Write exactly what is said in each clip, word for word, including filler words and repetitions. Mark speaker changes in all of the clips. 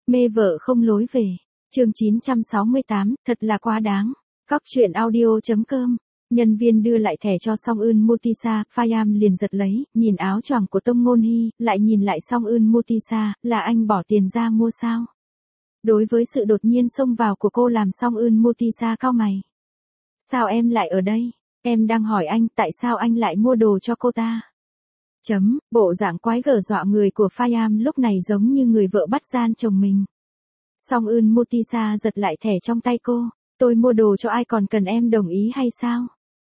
Speaker 1: Mê vợ không lối về. Chương chín trăm sáu mươi tám, thật là quá đáng. Cóc truyện audio chấm com. Nhân viên đưa lại thẻ cho Song Eun Mutisa, Payam liền giật lấy, nhìn áo choàng của Tông Ngôn Hy, lại nhìn lại Song Eun Mutisa, là anh bỏ tiền ra mua sao? Đối với sự đột nhiên xông vào của cô làm Song Eun Mutisa cau mày. Sao em lại ở đây? Em đang hỏi anh tại sao anh lại mua đồ cho cô ta? Chấm, bộ dạng quái gở dọa người của Payam lúc này giống như người vợ bắt gian chồng mình. Song Eun Mutisa giật lại thẻ trong tay cô, tôi mua đồ cho ai còn cần em đồng ý hay sao?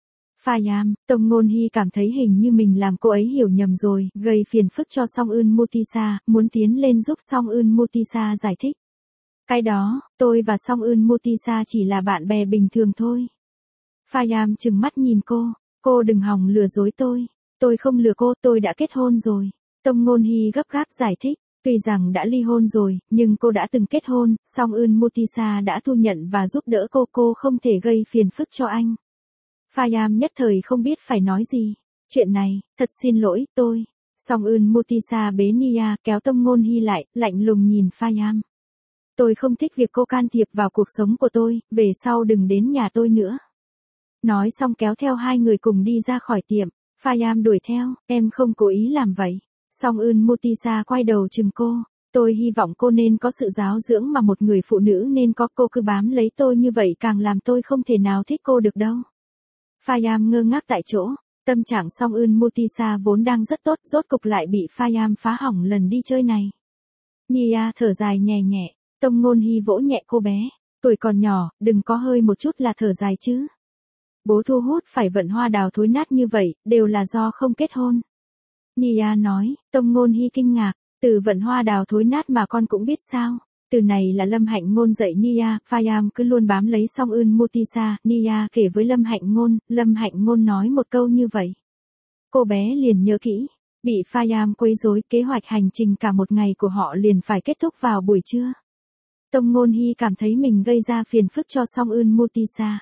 Speaker 1: Payam, Tông Ngôn Hy cảm thấy hình như mình làm cô ấy hiểu nhầm rồi, gây phiền phức cho Song Eun Mutisa, muốn tiến lên giúp Song Eun Mutisa giải thích. Cái đó, tôi và Song Eun Mutisa chỉ là bạn bè bình thường thôi. Payam trừng mắt nhìn cô, cô đừng hòng lừa dối tôi. Tôi không lừa cô, tôi đã kết hôn rồi. Tông Ngôn Hy gấp gáp giải thích, tuy rằng đã ly hôn rồi, nhưng cô đã từng kết hôn, Song Eun Mutisa đã thu nhận và giúp đỡ cô, cô không thể gây phiền phức cho anh. Payam nhất thời không biết phải nói gì. Chuyện này, thật xin lỗi, tôi. Song Eun Mutisa bế Nia, kéo Tông Ngôn Hy lại, lạnh lùng nhìn Payam. Tôi không thích việc cô can thiệp vào cuộc sống của tôi, về sau đừng đến nhà tôi nữa. Nói xong kéo theo hai người cùng đi ra khỏi tiệm. Payam đuổi theo, em không cố ý làm vậy. Song Eun Mutisa quay đầu chừng cô, tôi hy vọng cô nên có sự giáo dưỡng mà một người phụ nữ nên có, cô cứ bám lấy tôi như vậy càng làm tôi không thể nào thích cô được đâu. Payam ngơ ngác tại chỗ, tâm trạng Song Eun Mutisa vốn đang rất tốt, rốt cục lại bị Payam phá hỏng lần đi chơi này. Nia thở dài nhẹ nhẹ, Tông Ngôn Hy vỗ nhẹ cô bé, tuổi còn nhỏ, đừng có hơi một chút là thở dài chứ. Bố thu hút phải vận hoa đào thối nát như vậy, đều là do không kết hôn. Nia nói, Tông Ngôn Hy kinh ngạc, từ vận hoa đào thối nát mà con cũng biết sao. Từ này là Lâm Hạnh Ngôn dạy Nia, Payam cứ luôn bám lấy Song Eun Mutisa, Nia kể với Lâm Hạnh Ngôn, Lâm Hạnh Ngôn nói một câu như vậy. Cô bé liền nhớ kỹ, bị Payam quấy rối, kế hoạch hành trình cả một ngày của họ liền phải kết thúc vào buổi trưa. Tông Ngôn Hy cảm thấy mình gây ra phiền phức cho Song Eun Mutisa.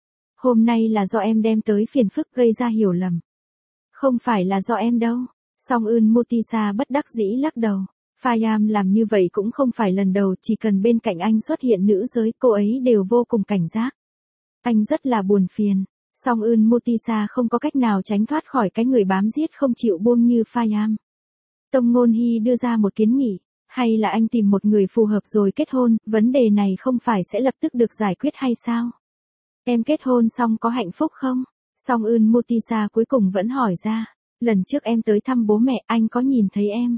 Speaker 1: Hôm nay là do em đem tới phiền phức gây ra hiểu lầm. Không phải là do em đâu. Song Eun Mutisa bất đắc dĩ lắc đầu. Payam làm như vậy cũng không phải lần đầu, chỉ cần bên cạnh anh xuất hiện nữ giới, cô ấy đều vô cùng cảnh giác. Anh rất là buồn phiền. Song Eun Mutisa không có cách nào tránh thoát khỏi cái người bám giết không chịu buông như Payam. Tông Ngôn Hy đưa ra một kiến nghị. Hay là anh tìm một người phù hợp rồi kết hôn, vấn đề này không phải sẽ lập tức được giải quyết hay sao? Em kết hôn xong có hạnh phúc không? Song Eun Mutisa cuối cùng vẫn hỏi ra. Lần trước em tới thăm bố mẹ, anh có nhìn thấy em.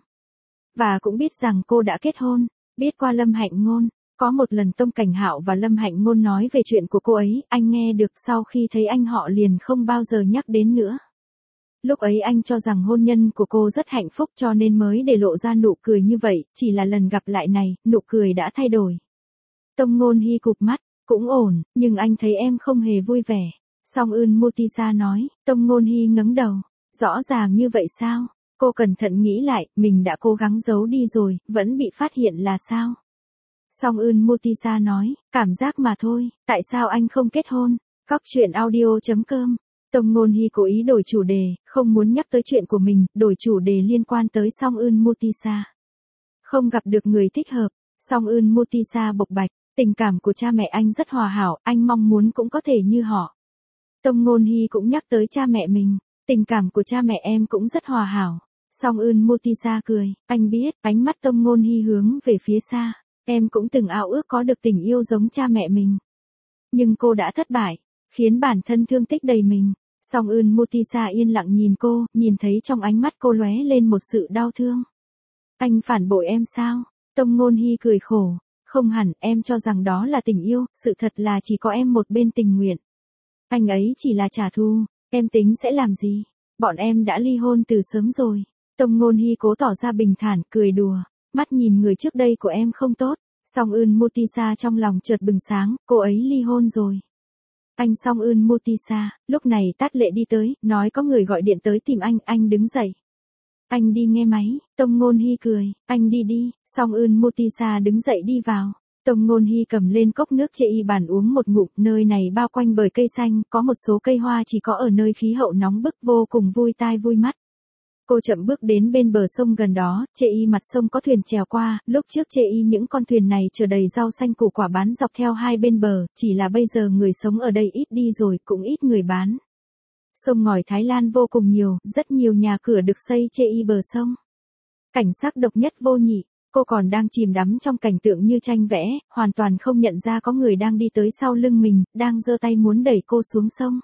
Speaker 1: Và cũng biết rằng cô đã kết hôn. Biết qua Lâm Hạnh Ngôn. Có một lần Tông Cảnh Hạo và Lâm Hạnh Ngôn nói về chuyện của cô ấy, anh nghe được, sau khi thấy anh họ liền không bao giờ nhắc đến nữa. Lúc ấy anh cho rằng hôn nhân của cô rất hạnh phúc cho nên mới để lộ ra nụ cười như vậy, chỉ là lần gặp lại này, nụ cười đã thay đổi. Tông Ngôn Hy cụp mắt. Cũng ổn, nhưng anh thấy em không hề vui vẻ. Song Eun Mutisa nói, Tông Ngôn Hy ngẩng đầu. Rõ ràng như vậy sao? Cô cẩn thận nghĩ lại, mình đã cố gắng giấu đi rồi, vẫn bị phát hiện là sao? Song Eun Mutisa nói, cảm giác mà thôi, tại sao anh không kết hôn? Cóc truyện audio chấm com. Tông Ngôn Hy cố ý đổi chủ đề, không muốn nhắc tới chuyện của mình, đổi chủ đề liên quan tới Song Eun Mutisa. Không gặp được người thích hợp, Song Eun Mutisa bộc bạch. Tình cảm của cha mẹ anh rất hòa hảo, anh mong muốn cũng có thể như họ. Tông Ngôn Hy cũng nhắc tới cha mẹ mình. Tình cảm của cha mẹ em cũng rất hòa hảo. Song Eun Mutisa cười, anh biết, ánh mắt Tông Ngôn Hy hướng về phía xa. Em cũng từng ao ước có được tình yêu giống cha mẹ mình. Nhưng cô đã thất bại, khiến bản thân thương tích đầy mình. Song Eun Mutisa yên lặng nhìn cô, nhìn thấy trong ánh mắt cô lóe lên một sự đau thương. Anh phản bội em sao? Tông Ngôn Hy cười khổ. Không hẳn, em cho rằng đó là tình yêu, sự thật là chỉ có em một bên tình nguyện. Anh ấy chỉ là trả thù, em tính sẽ làm gì? Bọn em đã ly hôn từ sớm rồi. Tông Ngôn Hy cố tỏ ra bình thản, cười đùa. Mắt nhìn người trước đây của em không tốt. Song Eun Mutisa trong lòng chợt bừng sáng, cô ấy ly hôn rồi. Anh Song Eun Mutisa, lúc này Tát Lệ đi tới, nói có người gọi điện tới tìm anh, anh đứng dậy. Anh đi nghe máy, Tông Ngôn Hy cười, anh đi đi, Song Eun Mutisa đứng dậy đi vào. Tông Ngôn Hy cầm lên cốc nước chê y bàn uống một ngụm, nơi này bao quanh bởi cây xanh, có một số cây hoa chỉ có ở nơi khí hậu nóng bức vô cùng vui tai vui mắt. Cô chậm bước đến bên bờ sông gần đó, chê y mặt sông có thuyền chèo qua, lúc trước chê y những con thuyền này chở đầy rau xanh củ quả bán dọc theo hai bên bờ, chỉ là bây giờ người sống ở đây ít đi rồi, cũng ít người bán. Sông ngòi Thái Lan vô cùng nhiều, rất nhiều nhà cửa được xây chê y bờ sông. Cảnh sắc độc nhất vô nhị, cô còn đang chìm đắm trong cảnh tượng như tranh vẽ, hoàn toàn không nhận ra có người đang đi tới sau lưng mình, đang giơ tay muốn đẩy cô xuống sông.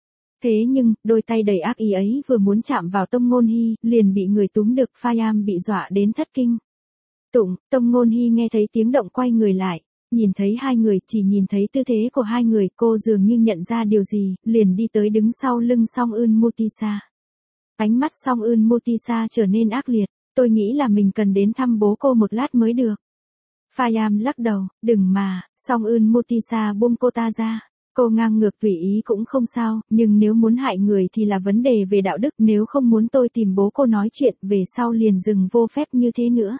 Speaker 1: Thế nhưng, đôi tay đầy ác ý ấy vừa muốn chạm vào Tông Ngôn Hy, liền bị người túm được, Pha-yam bị dọa đến thất kinh. Tụng, Tông Ngôn Hy nghe thấy tiếng động quay người lại, nhìn thấy hai người, chỉ nhìn thấy tư thế của hai người, cô dường như nhận ra điều gì, liền đi tới đứng sau lưng Song Eun Mutisa. Ánh mắt Song Eun Mutisa trở nên ác liệt, tôi nghĩ là mình cần đến thăm bố cô một lát mới được. Pha-yam lắc đầu, đừng mà, Song Eun Mutisa buông cô ta ra. Cô ngang ngược tùy ý cũng không sao, nhưng nếu muốn hại người thì là vấn đề về đạo đức, nếu không muốn tôi tìm bố cô nói chuyện, về sau liền dừng vô phép như thế nữa.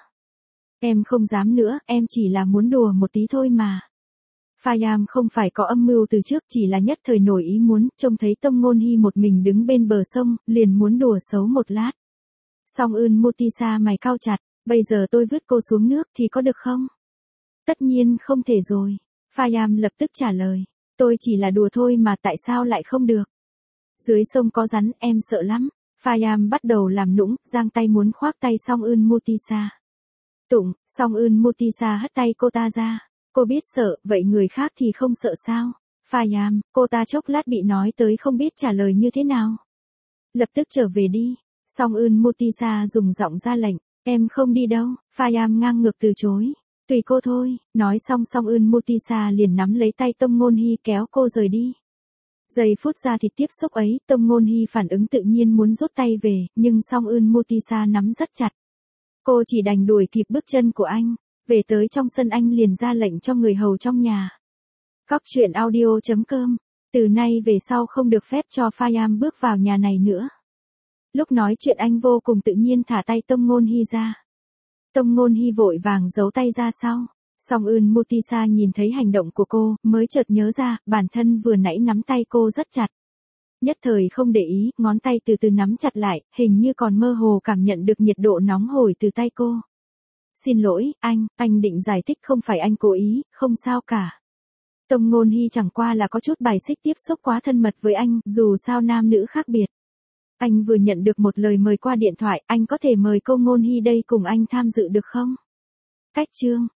Speaker 1: Em không dám nữa, em chỉ là muốn đùa một tí thôi mà. Pha-yam không phải có âm mưu từ trước, chỉ là nhất thời nổi ý muốn, trông thấy Tông Ngôn Hy một mình đứng bên bờ sông, liền muốn đùa xấu một lát. Song Eun Mutisa mày cau chặt, bây giờ tôi vứt cô xuống nước thì có được không? Tất nhiên không thể rồi. Pha-yam lập tức trả lời. Tôi chỉ là đùa thôi mà tại sao lại không được? Dưới sông có rắn, em sợ lắm. Pha-yam bắt đầu làm nũng, giang tay muốn khoác tay Song Eun Mutisa. Tụng, Song Eun Mutisa hất tay cô ta ra. Cô biết sợ, vậy người khác thì không sợ sao? Pha-yam, cô ta chốc lát bị nói tới không biết trả lời như thế nào. Lập tức trở về đi. Song Eun Mutisa dùng giọng ra lệnh, em không đi đâu. Pha-yam ngang ngược từ chối. Tùy cô thôi, nói xong Song Eun Mutisa liền nắm lấy tay Tông Ngôn Hy kéo cô rời đi. Giây phút ra thịt tiếp xúc ấy, Tông Ngôn Hy phản ứng tự nhiên muốn rút tay về, nhưng Song Eun Mutisa nắm rất chặt. Cô chỉ đành đuổi kịp bước chân của anh, về tới trong sân anh liền ra lệnh cho người hầu trong nhà. Cóc truyện audio chấm com, từ nay về sau không được phép cho Pha-yam bước vào nhà này nữa. Lúc nói chuyện anh vô cùng tự nhiên thả tay Tông Ngôn Hy ra. Tông Ngôn Hy vội vàng giấu tay ra sau. Song Eun Mutisa nhìn thấy hành động của cô, mới chợt nhớ ra, bản thân vừa nãy nắm tay cô rất chặt. Nhất thời không để ý, ngón tay từ từ nắm chặt lại, hình như còn mơ hồ cảm nhận được nhiệt độ nóng hổi từ tay cô. Xin lỗi, anh, anh định giải thích không phải anh cố ý, không sao cả. Tông Ngôn Hy chẳng qua là có chút bài xích tiếp xúc quá thân mật với anh, dù sao nam nữ khác biệt. Anh vừa nhận được một lời mời qua điện thoại, anh có thể mời cô Ngôn Hy đây cùng anh tham dự được không? Cách chương